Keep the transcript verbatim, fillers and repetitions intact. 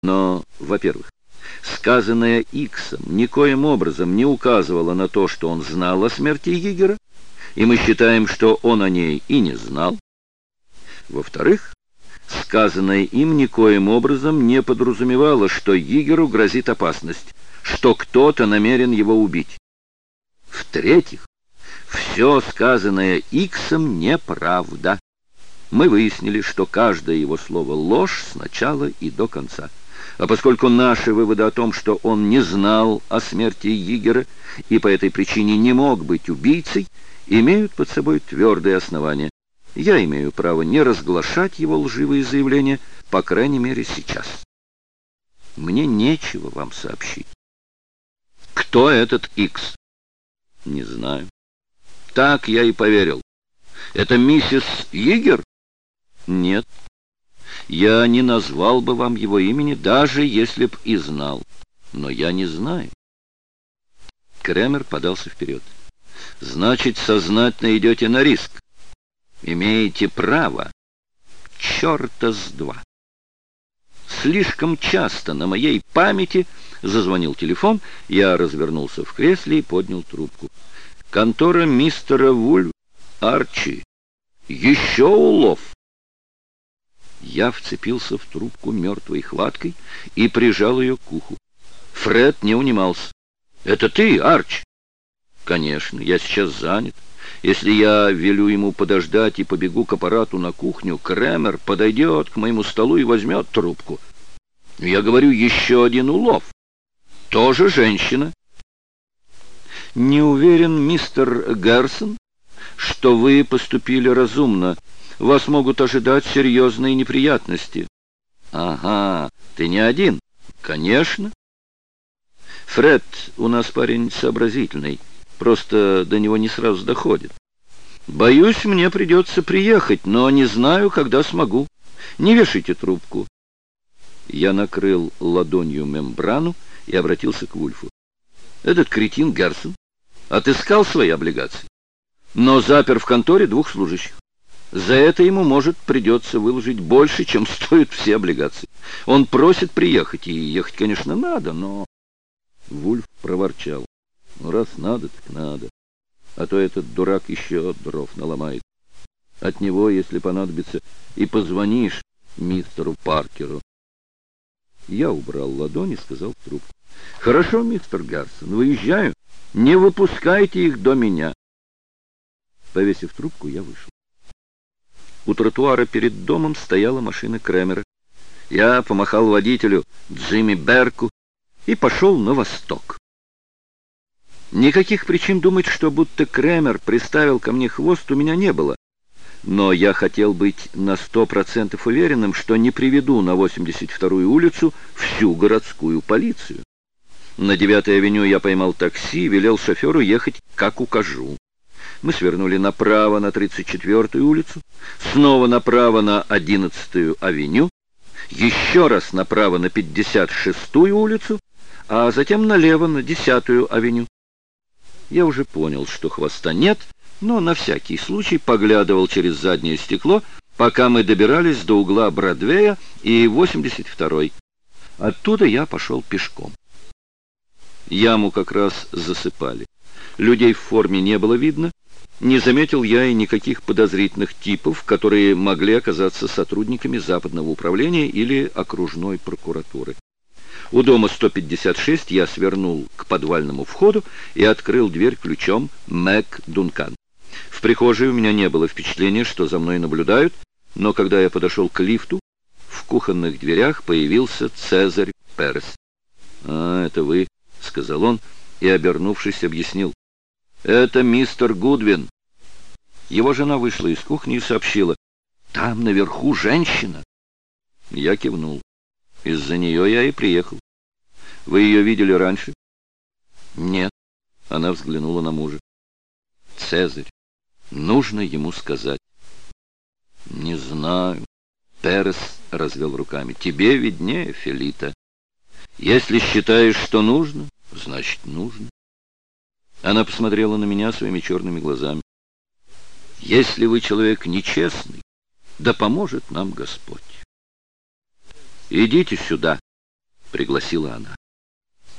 Но, во-первых, сказанное Иксом никоим образом не указывало на то, что он знал о смерти Йигера, и мы считаем, что он о ней и не знал. Во-вторых, сказанное им никоим образом не подразумевало, что Йигеру грозит опасность, что кто-то намерен его убить. В-третьих, все сказанное Иксом неправда. Мы выяснили, что каждое его слово ложь с начала и до конца. А поскольку наши выводы о том, что он не знал о смерти Йигера и по этой причине не мог быть убийцей, имеют под собой твердые основания, я имею право не разглашать его лживые заявления, по крайней мере сейчас. Мне нечего вам сообщить. Кто этот Икс? Не знаю. Так я и поверил. Это миссис Йигер? Нет. Я не назвал бы вам его имени, даже если б и знал. Но я не знаю. Кремер подался вперед. Значит, сознательно идете на риск. Имеете право. Черта с два. Слишком часто на моей памяти зазвонил телефон, я развернулся в кресле и поднял трубку. Контора мистера Вульф, Арчи. Еще улов. Я вцепился в трубку мертвой хваткой и прижал ее к уху. Фред не унимался. «Это ты, Арч?» «Конечно, я сейчас занят. Если я велю ему подождать и побегу к аппарату на кухню, Кремер подойдет к моему столу и возьмет трубку. Я говорю, еще один улов. Тоже женщина». «Не уверен, мистер Герсон, что вы поступили разумно. Вас могут ожидать серьезные неприятности». «Ага, ты не один?» «Конечно». «Фред у нас парень сообразительный, просто до него не сразу доходит. Боюсь, мне придется приехать, но не знаю, когда смогу. Не вешайте трубку». Я накрыл ладонью мембрану и обратился к Вульфу. «Этот кретин Герсон отыскал свои облигации, но запер в конторе двух служащих. За это ему, может, придется выложить больше, чем стоят все облигации. Он просит приехать, и ехать, конечно, надо, но...» Вульф проворчал. «Ну, раз надо, так надо. А то этот дурак еще дров наломает. От него, если понадобится, и позвонишь мистеру Паркеру». Я убрал ладонь и сказал в трубку. «Хорошо, мистер Гарсон, выезжаю. Не выпускайте их до меня». Повесив трубку, я вышел. У тротуара перед домом стояла машина Кремера. Я помахал водителю Джимми Берку и пошел на восток. Никаких причин думать, что будто Кремер приставил ко мне хвост, у меня не было. Но я хотел быть на сто процентов уверенным, что не приведу на восемьдесят вторую улицу всю городскую полицию. На девятой авеню я поймал такси и велел шоферу ехать, как укажу. Мы свернули направо на тридцать четвёртую улицу, снова направо на одиннадцатую авеню, еще раз направо на пятьдесят шестую улицу, а затем налево на десятую авеню. Я уже понял, что хвоста нет, но на всякий случай поглядывал через заднее стекло, пока мы добирались до угла Бродвея и восемьдесят второй. Оттуда я пошел пешком. Яму как раз засыпали. Людей в форме не было видно. Не заметил я и никаких подозрительных типов, которые могли оказаться сотрудниками Западного управления или окружной прокуратуры. У дома сто пятьдесят шесть я свернул к подвальному входу и открыл дверь ключом Мэг Дункан. В прихожей у меня не было впечатления, что за мной наблюдают, но когда я подошел к лифту, в кухонных дверях появился Цезарь Перес. «А, это вы», — сказал он и, обернувшись, объяснил. «Это мистер Гудвин». Его жена вышла из кухни и сообщила: «Там наверху женщина». Я кивнул. «Из-за нее я и приехал. Вы ее видели раньше?» «Нет». Она взглянула на мужа. «Цезарь, нужно ему сказать». «Не знаю». Перес развел руками. «Тебе виднее, Фелита. Если считаешь, что нужно, значит, нужно». Она посмотрела на меня своими черными глазами. «Если вы человек нечестный, да поможет нам Господь. Идите сюда». пригласила она.